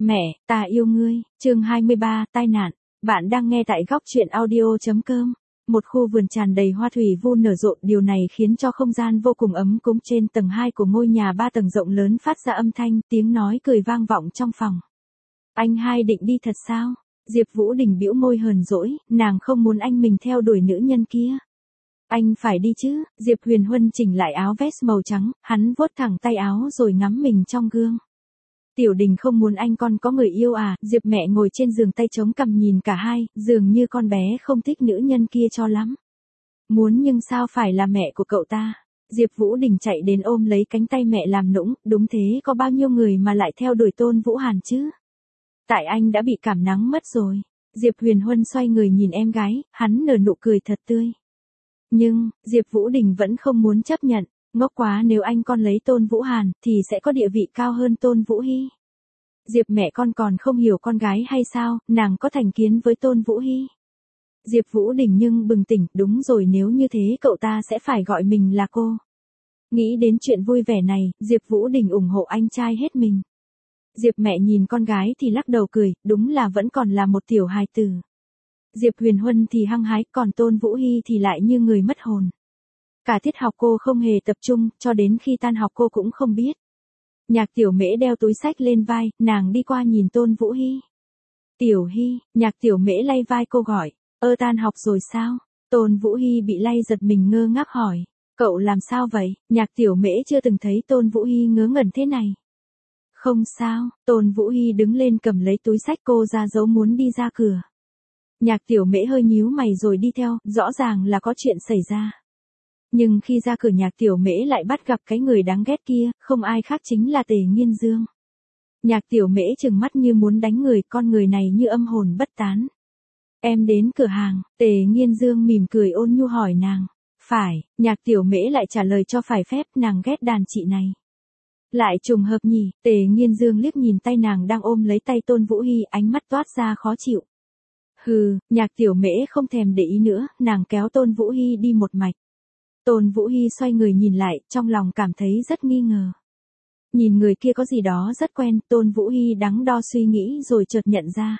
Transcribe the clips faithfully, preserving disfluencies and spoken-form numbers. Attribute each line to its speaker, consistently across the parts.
Speaker 1: Mẹ, ta yêu ngươi, chương hai mươi ba, tai nạn. Bạn đang nghe tại góc truyện audio.com. Một khu vườn tràn đầy hoa thủy vu nở rộ, điều này khiến cho không gian vô cùng ấm cúng. Trên tầng hai của ngôi nhà ba tầng rộng lớn phát ra âm thanh, tiếng nói cười vang vọng trong phòng. Anh hai định đi thật sao? Diệp Vũ Đình bĩu môi hờn dỗi, nàng không muốn anh mình theo đuổi nữ nhân kia. Anh phải đi chứ? Diệp Huyền Huân chỉnh lại áo vest màu trắng, hắn vuốt thẳng tay áo rồi ngắm mình trong gương. Tiểu Đình không muốn anh con có người yêu à? Diệp mẹ ngồi trên giường tay chống cằm nhìn cả hai, dường như con bé không thích nữ nhân kia cho lắm. Muốn nhưng sao phải là mẹ của cậu ta? Diệp Vũ Đình chạy đến ôm lấy cánh tay mẹ làm nũng, đúng thế, có bao nhiêu người mà lại theo đuổi Tôn Vũ Hàn chứ? Tại anh đã bị cảm nắng mất rồi. Diệp Huyền Huân xoay người nhìn em gái, hắn nở nụ cười thật tươi. Nhưng, Diệp Vũ Đình vẫn không muốn chấp nhận. Ngốc quá, nếu anh con lấy Tôn Vũ Hàn, thì sẽ có địa vị cao hơn Tôn Vũ Hy. Diệp mẹ con còn không hiểu con gái hay sao, nàng có thành kiến với Tôn Vũ Hy. Diệp Vũ Đình nhưng bừng tỉnh, đúng rồi, nếu như thế cậu ta sẽ phải gọi mình là cô. Nghĩ đến chuyện vui vẻ này, Diệp Vũ Đình ủng hộ anh trai hết mình. Diệp mẹ nhìn con gái thì lắc đầu cười, đúng là vẫn còn là một tiểu hài tử. Diệp Huyền Huân thì hăng hái, còn Tôn Vũ Hy thì lại như người mất hồn. Cả tiết học cô không hề tập trung, cho đến khi tan học cô cũng không biết. Nhạc Tiểu Mễ đeo túi xách lên vai, nàng đi qua nhìn Tôn Vũ Hy. Tiểu Hy, Nhạc Tiểu Mễ lay vai cô gọi, ơ tan học rồi sao? Tôn Vũ Hy bị lay giật mình ngơ ngác hỏi, cậu làm sao vậy? Nhạc Tiểu Mễ chưa từng thấy Tôn Vũ Hy ngớ ngẩn thế này. Không sao, Tôn Vũ Hy đứng lên cầm lấy túi xách cô ra dấu muốn đi ra cửa. Nhạc Tiểu Mễ hơi nhíu mày rồi đi theo, rõ ràng là có chuyện xảy ra. Nhưng khi ra cửa Nhạc Tiểu Mễ lại bắt gặp cái người đáng ghét kia, không ai khác chính là Tề Nghiên Dương. Nhạc Tiểu Mễ trừng mắt như muốn đánh người, con người này như âm hồn bất tán. Em đến cửa hàng, Tề Nghiên Dương mỉm cười ôn nhu hỏi nàng. Phải, Nhạc Tiểu Mễ lại trả lời cho phải phép, nàng ghét đàn chị này. Lại trùng hợp nhỉ? Tề Nghiên Dương liếc nhìn tay nàng đang ôm lấy tay Tôn Vũ Hy, ánh mắt toát ra khó chịu. Hừ, Nhạc Tiểu Mễ không thèm để ý nữa, nàng kéo Tôn Vũ Hy đi một mạch. Tôn Vũ Hy xoay người nhìn lại, trong lòng cảm thấy rất nghi ngờ. Nhìn người kia có gì đó rất quen, Tôn Vũ Hy đắn đo suy nghĩ rồi chợt nhận ra.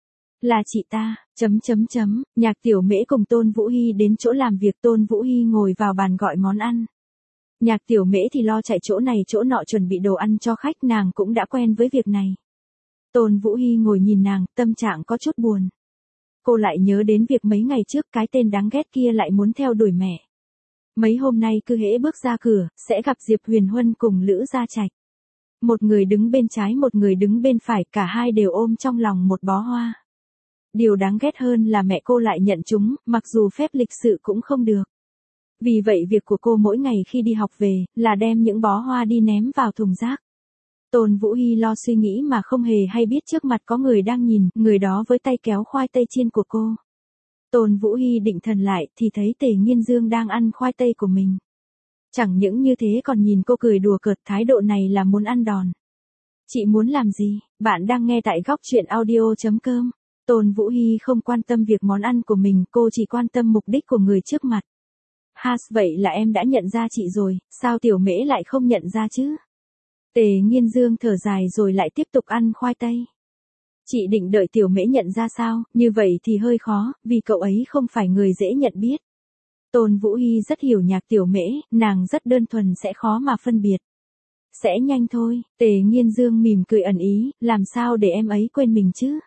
Speaker 1: Là chị ta, chấm chấm chấm, Nhạc Tiểu Mễ cùng Tôn Vũ Hy đến chỗ làm việc, Tôn Vũ Hy ngồi vào bàn gọi món ăn. Nhạc Tiểu Mễ thì lo chạy chỗ này chỗ nọ chuẩn bị đồ ăn cho khách, nàng cũng đã quen với việc này. Tôn Vũ Hy ngồi nhìn nàng, tâm trạng có chút buồn. Cô lại nhớ đến việc mấy ngày trước cái tên đáng ghét kia lại muốn theo đuổi mẹ. Mấy hôm nay cứ hễ bước ra cửa, sẽ gặp Diệp Huyền Huân cùng Lữ Gia Trạch. Một người đứng bên trái một người đứng bên phải, cả hai đều ôm trong lòng một bó hoa. Điều đáng ghét hơn là mẹ cô lại nhận chúng, mặc dù phép lịch sự cũng không được. Vì vậy việc của cô mỗi ngày khi đi học về, là đem những bó hoa đi ném vào thùng rác. Tôn Vũ Hy lo suy nghĩ mà không hề hay biết trước mặt có người đang nhìn, người đó với tay kéo khoai tây chiên của cô. Tôn Vũ Hy định thần lại thì thấy Tề Nghiên Dương đang ăn khoai tây của mình. Chẳng những như thế còn nhìn cô cười đùa cợt, thái độ này là muốn ăn đòn. Chị muốn làm gì? Bạn đang nghe tại góc truyện audio.com. Tôn Vũ Hy không quan tâm việc món ăn của mình, cô chỉ quan tâm mục đích của người trước mặt. Has, vậy là em đã nhận ra chị rồi, sao Tiểu Mễ lại không nhận ra chứ? Tề Nghiên Dương thở dài rồi lại tiếp tục ăn khoai tây. Chị định đợi Tiểu Mễ nhận ra sao, như vậy thì hơi khó, vì cậu ấy không phải người dễ nhận biết. Tôn Vũ Hy rất hiểu Nhạc Tiểu Mễ, nàng rất đơn thuần sẽ khó mà phân biệt. Sẽ nhanh thôi, Tề Nghiên Dương mỉm cười ẩn ý, làm sao để em ấy quên mình chứ?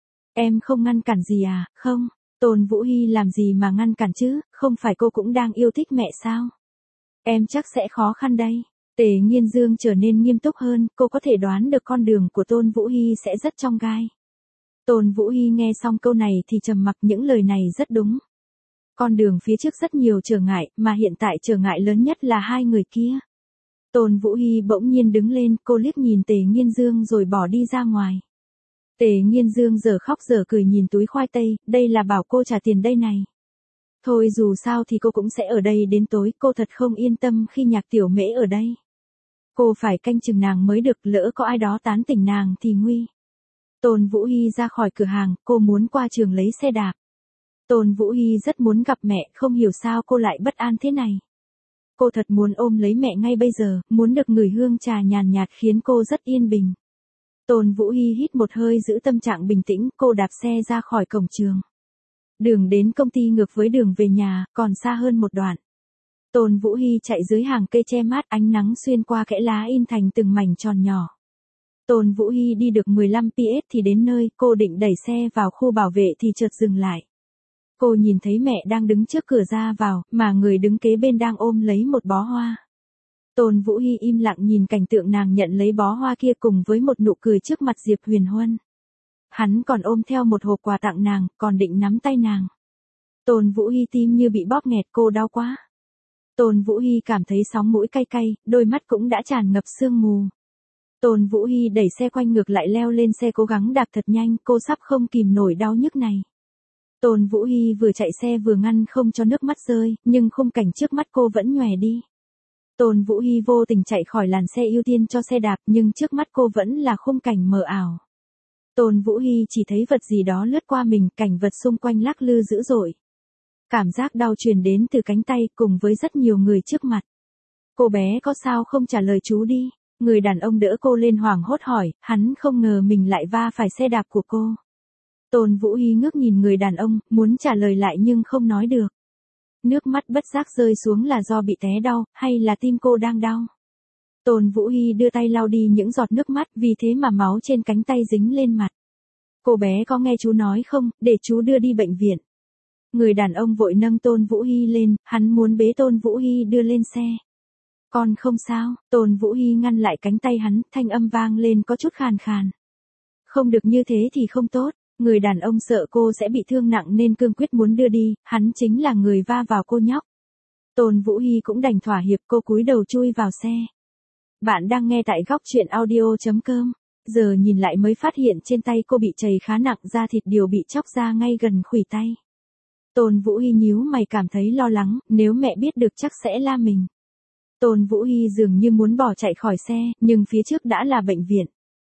Speaker 1: Em không ngăn cản gì à, không? Tôn Vũ Hy làm gì mà ngăn cản chứ, không phải cô cũng đang yêu thích mẹ sao? Em chắc sẽ khó khăn đây. Tề Nghiên Dương trở nên nghiêm túc hơn, cô có thể đoán được con đường của Tôn Vũ Hy sẽ rất chông gai. Tôn Vũ Hy nghe xong câu này thì trầm mặc, những lời này rất đúng. Con đường phía trước rất nhiều trở ngại, mà hiện tại trở ngại lớn nhất là hai người kia. Tôn Vũ Hy bỗng nhiên đứng lên, cô liếc nhìn Tề Nghiên Dương rồi bỏ đi ra ngoài. Tề Nghiên Dương giờ khóc giờ cười nhìn túi khoai tây, đây là bảo cô trả tiền đây này. Thôi dù sao thì cô cũng sẽ ở đây đến tối, cô thật không yên tâm khi Nhạc Tiểu Mễ ở đây. Cô phải canh chừng nàng mới được, lỡ có ai đó tán tỉnh nàng thì nguy. Tôn Vũ Hy ra khỏi cửa hàng, cô muốn qua trường lấy xe đạp. Tôn Vũ Hy rất muốn gặp mẹ, không hiểu sao cô lại bất an thế này. Cô thật muốn ôm lấy mẹ ngay bây giờ, muốn được ngửi hương trà nhàn nhạt khiến cô rất yên bình. Tôn Vũ Hy hít một hơi giữ tâm trạng bình tĩnh, cô đạp xe ra khỏi cổng trường. Đường đến công ty ngược với đường về nhà, còn xa hơn một đoạn. Tôn Vũ Hy chạy dưới hàng cây che mát, ánh nắng xuyên qua kẽ lá in thành từng mảnh tròn nhỏ. Tôn Vũ Hy đi được mười lăm ki lô mét thì đến nơi, cô định đẩy xe vào khu bảo vệ thì chợt dừng lại. Cô nhìn thấy mẹ đang đứng trước cửa ra vào, mà người đứng kế bên đang ôm lấy một bó hoa. Tôn Vũ Hy im lặng nhìn cảnh tượng nàng nhận lấy bó hoa kia cùng với một nụ cười trước mặt Diệp Huyền Huân. Hắn còn ôm theo một hộp quà tặng nàng, còn định nắm tay nàng. Tôn Vũ Hy tim như bị bóp nghẹt, cô đau quá. Tôn Vũ Hy cảm thấy sóng mũi cay cay, đôi mắt cũng đã tràn ngập sương mù. Tôn Vũ Hy đẩy xe quay ngược lại leo lên xe cố gắng đạp thật nhanh, cô sắp không kìm nổi đau nhức này. Tôn Vũ Hy vừa chạy xe vừa ngăn không cho nước mắt rơi, nhưng khung cảnh trước mắt cô vẫn nhòe đi. Tôn Vũ Hy vô tình chạy khỏi làn xe ưu tiên cho xe đạp, nhưng trước mắt cô vẫn là khung cảnh mờ ảo. Tôn Vũ Hy chỉ thấy vật gì đó lướt qua mình, cảnh vật xung quanh lắc lư dữ dội. Cảm giác đau truyền đến từ cánh tay cùng với rất nhiều người trước mặt. Cô bé có sao không trả lời chú đi. Người đàn ông đỡ cô lên hoảng hốt hỏi, hắn không ngờ mình lại va phải xe đạp của cô. Tôn Vũ Hy ngước nhìn người đàn ông, muốn trả lời lại nhưng không nói được. Nước mắt bất giác rơi xuống là do bị té đau, hay là tim cô đang đau. Tôn Vũ Hy đưa tay lau đi những giọt nước mắt, vì thế mà máu trên cánh tay dính lên mặt. Cô bé có nghe chú nói không, để chú đưa đi bệnh viện. Người đàn ông vội nâng Tôn Vũ Hy lên, hắn muốn bế Tôn Vũ Hy đưa lên xe. Con không sao, Tôn Vũ Hy ngăn lại cánh tay hắn, thanh âm vang lên có chút khàn khàn. Không được như thế thì không tốt, người đàn ông sợ cô sẽ bị thương nặng nên cương quyết muốn đưa đi, hắn chính là người va vào cô nhóc. Tôn Vũ Hy cũng đành thỏa hiệp, cô cúi đầu chui vào xe. Bạn đang nghe tại góc truyện audio chấm com, giờ nhìn lại mới phát hiện trên tay cô bị chày khá nặng, da thịt đều bị chóc ra ngay gần khuỷu tay. Tôn Vũ Hy nhíu mày cảm thấy lo lắng, nếu mẹ biết được chắc sẽ la mình. Tôn Vũ Hy dường như muốn bỏ chạy khỏi xe, nhưng phía trước đã là bệnh viện.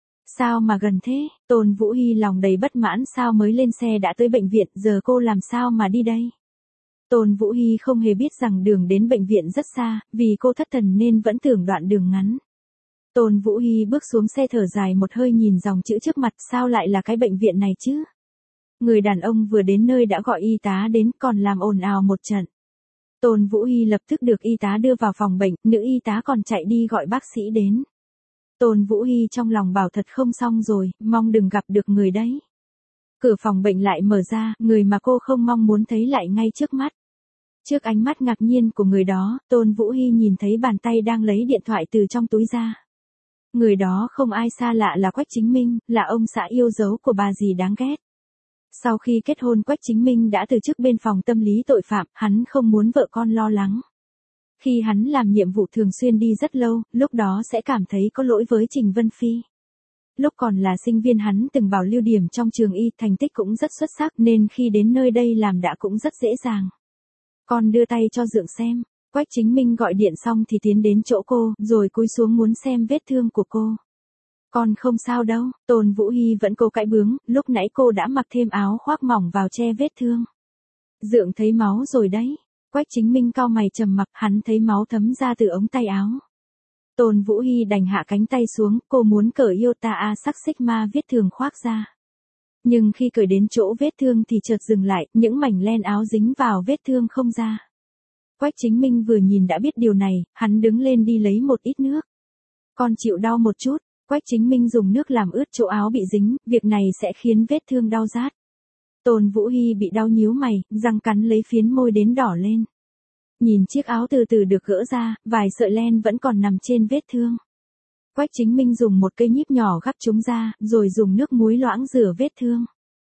Speaker 1: Sao mà gần thế, Tôn Vũ Hy lòng đầy bất mãn, sao mới lên xe đã tới bệnh viện, giờ cô làm sao mà đi đây? Tôn Vũ Hy không hề biết rằng đường đến bệnh viện rất xa, vì cô thất thần nên vẫn tưởng đoạn đường ngắn. Tôn Vũ Hy bước xuống xe thở dài một hơi nhìn dòng chữ trước mặt, sao lại là cái bệnh viện này chứ? Người đàn ông vừa đến nơi đã gọi y tá đến, còn làm ồn ào một trận. Tôn Vũ Hy lập tức được y tá đưa vào phòng bệnh, nữ y tá còn chạy đi gọi bác sĩ đến. Tôn Vũ Hy trong lòng bảo thật không xong rồi, mong đừng gặp được người đấy. Cửa phòng bệnh lại mở ra, người mà cô không mong muốn thấy lại ngay trước mắt. Trước ánh mắt ngạc nhiên của người đó, Tôn Vũ Hy nhìn thấy bàn tay đang lấy điện thoại từ trong túi ra. Người đó không ai xa lạ là Quách Chính Minh, là ông xã yêu dấu của bà dì đáng ghét. Sau khi kết hôn Quách Chính Minh đã từ chức bên phòng tâm lý tội phạm, hắn không muốn vợ con lo lắng. Khi hắn làm nhiệm vụ thường xuyên đi rất lâu, lúc đó sẽ cảm thấy có lỗi với Trình Vân Phi. Lúc còn là sinh viên hắn từng bảo lưu điểm trong trường y, thành tích cũng rất xuất sắc nên khi đến nơi đây làm đã cũng rất dễ dàng. Con đưa tay cho Dượng xem, Quách Chính Minh gọi điện xong thì tiến đến chỗ cô, rồi cúi xuống muốn xem vết thương của cô. Con không sao đâu, Tôn Vũ Hy vẫn cố cãi bướng, lúc nãy cô đã mặc thêm áo khoác mỏng vào che vết thương. Dượng thấy máu rồi đấy. Quách Chính Minh cau mày trầm mặc, hắn thấy máu thấm ra từ ống tay áo. Tôn Vũ Hy đành hạ cánh tay xuống, cô muốn cởi Iota A sắc xích ma viết thường khoác ra. Nhưng khi cởi đến chỗ vết thương thì chợt dừng lại, những mảnh len áo dính vào vết thương không ra. Quách Chính Minh vừa nhìn đã biết điều này, hắn đứng lên đi lấy một ít nước. Con chịu đau một chút, Quách Chính Minh dùng nước làm ướt chỗ áo bị dính, việc này sẽ khiến vết thương đau rát. Tôn Vũ Hy bị đau nhíu mày, răng cắn lấy phiến môi đến đỏ lên. Nhìn chiếc áo từ từ được gỡ ra, vài sợi len vẫn còn nằm trên vết thương. Quách Chính Minh dùng một cây nhíp nhỏ gắp chúng ra, rồi dùng nước muối loãng rửa vết thương.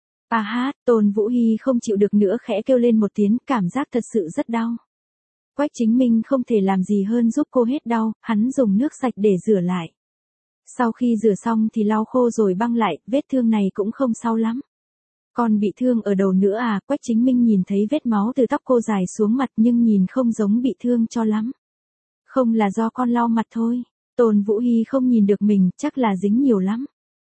Speaker 1: À hát, Tôn Vũ Hy không chịu được nữa khẽ kêu lên một tiếng, cảm giác thật sự rất đau. Quách Chính Minh không thể làm gì hơn giúp cô hết đau, hắn dùng nước sạch để rửa lại. Sau khi rửa xong thì lau khô rồi băng lại, vết thương này cũng không sâu lắm. Con bị thương ở đầu nữa à, Quách Chính Minh nhìn thấy vết máu từ tóc cô dài xuống mặt nhưng nhìn không giống bị thương cho lắm. Không là do con lau mặt thôi, Tôn Vũ Hy không nhìn được mình, chắc là dính nhiều lắm.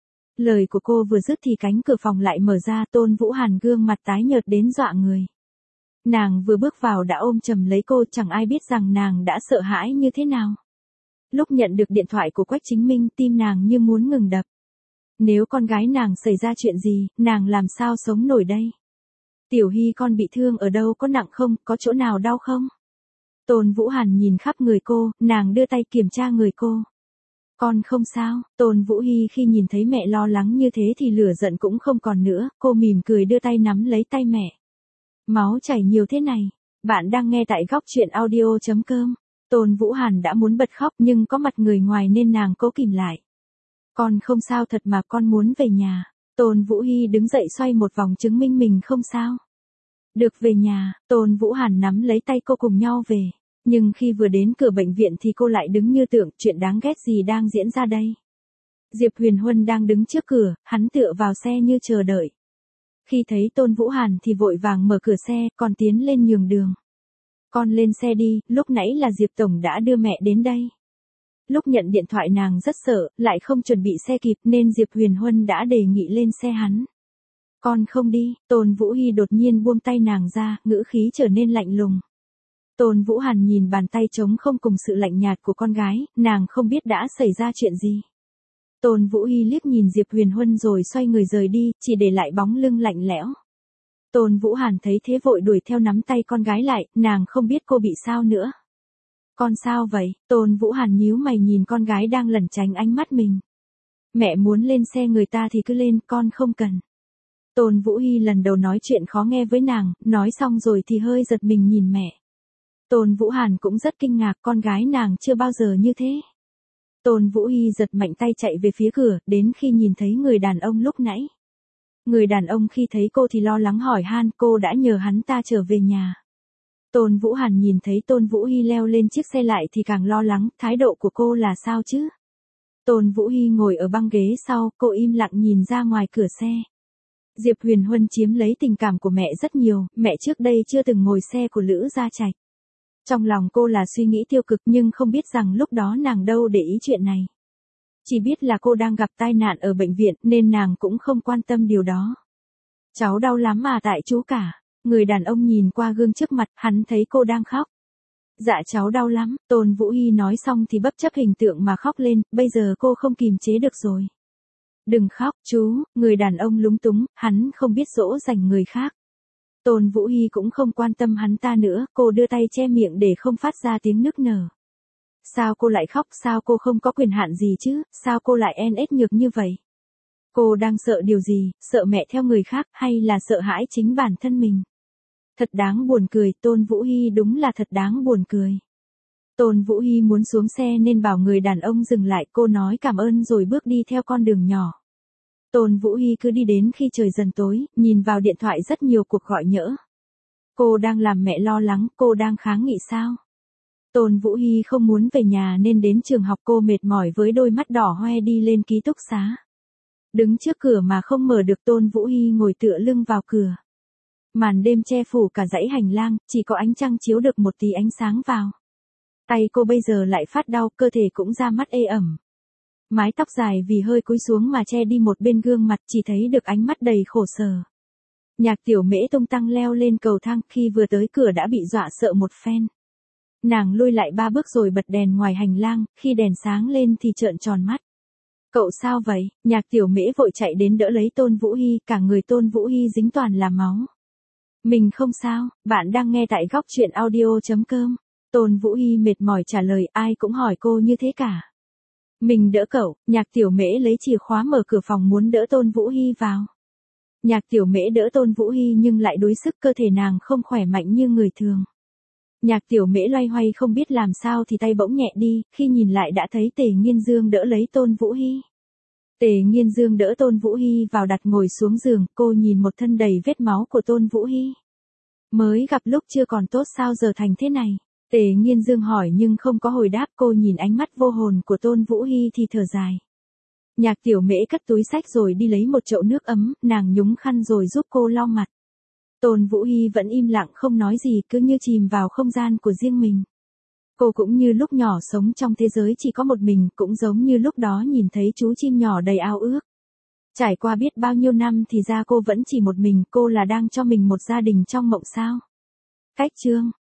Speaker 1: Lời của cô vừa dứt thì cánh cửa phòng lại mở ra, Tôn Vũ Hàn gương mặt tái nhợt đến dọa người. Nàng vừa bước vào đã ôm chầm lấy cô, chẳng ai biết rằng nàng đã sợ hãi như thế nào. Lúc nhận được điện thoại của Quách Chính Minh, tim nàng như muốn ngừng đập. Nếu con gái nàng xảy ra chuyện gì, nàng làm sao sống nổi đây? Tiểu Hy con bị thương ở đâu, có nặng không, có chỗ nào đau không? Tôn Vũ Hàn nhìn khắp người cô, nàng đưa tay kiểm tra người cô. Con không sao. Tôn Vũ Hy khi nhìn thấy mẹ lo lắng như thế thì lửa giận cũng không còn nữa, cô mỉm cười đưa tay nắm lấy tay mẹ. Máu chảy nhiều thế này. Bạn đang nghe tại góc truyện audio.com. Tôn Vũ Hàn đã muốn bật khóc nhưng có mặt người ngoài nên nàng cố kìm lại. Con không sao thật mà, con muốn về nhà. Tôn Vũ Hy đứng dậy xoay một vòng chứng minh mình không sao. Được về nhà, Tôn Vũ Hàn nắm lấy tay cô cùng nhau về. Nhưng khi vừa đến cửa bệnh viện thì cô lại đứng như tượng, chuyện đáng ghét gì đang diễn ra đây? Diệp Huyền Huân đang đứng trước cửa, hắn tựa vào xe như chờ đợi. Khi thấy Tôn Vũ Hàn thì vội vàng mở cửa xe, còn tiến lên nhường đường. Con lên xe đi, lúc nãy là Diệp Tổng đã đưa mẹ đến đây. Lúc nhận điện thoại nàng rất sợ, lại không chuẩn bị xe kịp nên Diệp Huyền Huân đã đề nghị lên xe hắn. Con không đi. Tôn Vũ Hy đột nhiên buông tay nàng ra, ngữ khí trở nên lạnh lùng. Tôn Vũ Hàn nhìn bàn tay trống không cùng sự lạnh nhạt của con gái, nàng không biết đã xảy ra chuyện gì. Tôn Vũ Hy liếc nhìn Diệp Huyền Huân rồi xoay người rời đi, chỉ để lại bóng lưng lạnh lẽo. Tôn Vũ Hàn thấy thế vội đuổi theo nắm tay con gái lại, nàng không biết cô bị sao nữa. Con sao vậy? Tôn Vũ Hàn nhíu mày nhìn con gái đang lẩn tránh ánh mắt mình. Mẹ muốn lên xe người ta thì cứ lên, con không cần. Tôn Vũ Hy lần đầu nói chuyện khó nghe với nàng, nói xong rồi thì hơi giật mình nhìn mẹ. Tôn Vũ Hàn cũng rất kinh ngạc, con gái nàng chưa bao giờ như thế. Tôn Vũ Hy giật mạnh tay chạy về phía cửa, đến khi nhìn thấy người đàn ông lúc nãy. Người đàn ông khi thấy cô thì lo lắng hỏi han, cô đã nhờ hắn ta trở về nhà. Tôn Vũ Hàn nhìn thấy Tôn Vũ Hy leo lên chiếc xe lại thì càng lo lắng, thái độ của cô là sao chứ? Tôn Vũ Hy ngồi ở băng ghế sau, cô im lặng nhìn ra ngoài cửa xe. Diệp Huyền Huân chiếm lấy tình cảm của mẹ rất nhiều, mẹ trước đây chưa từng ngồi xe của Lữ Gia Trạch. Trong lòng cô là suy nghĩ tiêu cực nhưng không biết rằng lúc đó nàng đâu để ý chuyện này. Chỉ biết là cô đang gặp tai nạn ở bệnh viện nên nàng cũng không quan tâm điều đó. Cháu đau lắm mà tại chú cả. Người đàn ông nhìn qua gương trước mặt, hắn thấy cô đang khóc. Dạ cháu đau lắm, Tôn Vũ Hy nói xong thì bất chấp hình tượng mà khóc lên, bây giờ cô không kìm chế được rồi. Đừng khóc, chú, người đàn ông lúng túng, hắn không biết dỗ dành người khác. Tôn Vũ Hy cũng không quan tâm hắn ta nữa, cô đưa tay che miệng để không phát ra tiếng nức nở. Sao cô lại khóc, sao cô không có quyền hạn gì chứ, sao cô lại en ết nhược như vậy? Cô đang sợ điều gì, sợ mẹ theo người khác hay là sợ hãi chính bản thân mình? Thật đáng buồn cười, Tôn Vũ Hy đúng là thật đáng buồn cười. Tôn Vũ Hy muốn xuống xe nên bảo người đàn ông dừng lại, cô nói cảm ơn rồi bước đi theo con đường nhỏ. Tôn Vũ Hy cứ đi đến khi trời dần tối, nhìn vào điện thoại rất nhiều cuộc gọi nhỡ. Cô đang làm mẹ lo lắng, cô đang kháng nghị sao? Tôn Vũ Hy không muốn về nhà nên đến trường học, cô mệt mỏi với đôi mắt đỏ hoe đi lên ký túc xá. Đứng trước cửa mà không mở được, Tôn Vũ Hy ngồi tựa lưng vào cửa. Màn đêm che phủ cả dãy hành lang, chỉ có ánh trăng chiếu được một tí ánh sáng vào. Tay cô bây giờ lại phát đau, cơ thể cũng ra mắt ê ẩm. Mái tóc dài vì hơi cúi xuống mà che đi một bên gương mặt, chỉ thấy được ánh mắt đầy khổ sở. Nhạc Tiểu Mễ tung tăng leo lên cầu thang, khi vừa tới cửa đã bị dọa sợ một phen. Nàng lui lại ba bước rồi bật đèn ngoài hành lang, khi đèn sáng lên thì trợn tròn mắt. Cậu sao vậy? Nhạc Tiểu Mễ vội chạy đến đỡ lấy Tôn Vũ Hy, cả người Tôn Vũ Hy dính toàn là máu. Mình không sao, bạn đang nghe tại góc truyện audio.com. Tôn Vũ Hy mệt mỏi trả lời, ai cũng hỏi cô như thế cả. Mình đỡ cậu. Nhạc Tiểu Mễ lấy chìa khóa mở cửa phòng muốn đỡ Tôn Vũ Hy vào. Nhạc Tiểu Mễ đỡ Tôn Vũ Hy nhưng lại đuối sức, cơ thể nàng không khỏe mạnh như người thường. Nhạc Tiểu Mễ loay hoay không biết làm sao thì tay bỗng nhẹ đi, khi nhìn lại đã thấy Tề Nghiên Dương đỡ lấy Tôn Vũ Hy. Tề Nghiên Dương đỡ Tôn Vũ Hy vào đặt ngồi xuống giường, cô nhìn một thân đầy vết máu của Tôn Vũ Hy. Mới gặp lúc chưa còn tốt sao giờ thành thế này? Tề Nghiên Dương hỏi nhưng không có hồi đáp, cô nhìn ánh mắt vô hồn của Tôn Vũ Hy thì thở dài. Nhạc Tiểu Mễ cất túi sách rồi đi lấy một chậu nước ấm, nàng nhúng khăn rồi giúp cô lau mặt. Tôn Vũ Hy vẫn im lặng không nói gì, cứ như chìm vào không gian của riêng mình. Cô cũng như lúc nhỏ sống trong thế giới chỉ có một mình, cũng giống như lúc đó nhìn thấy chú chim nhỏ đầy ao ước. Trải qua biết bao nhiêu năm thì ra cô vẫn chỉ một mình, cô là đang cho mình một gia đình trong mộng sao. Cách chương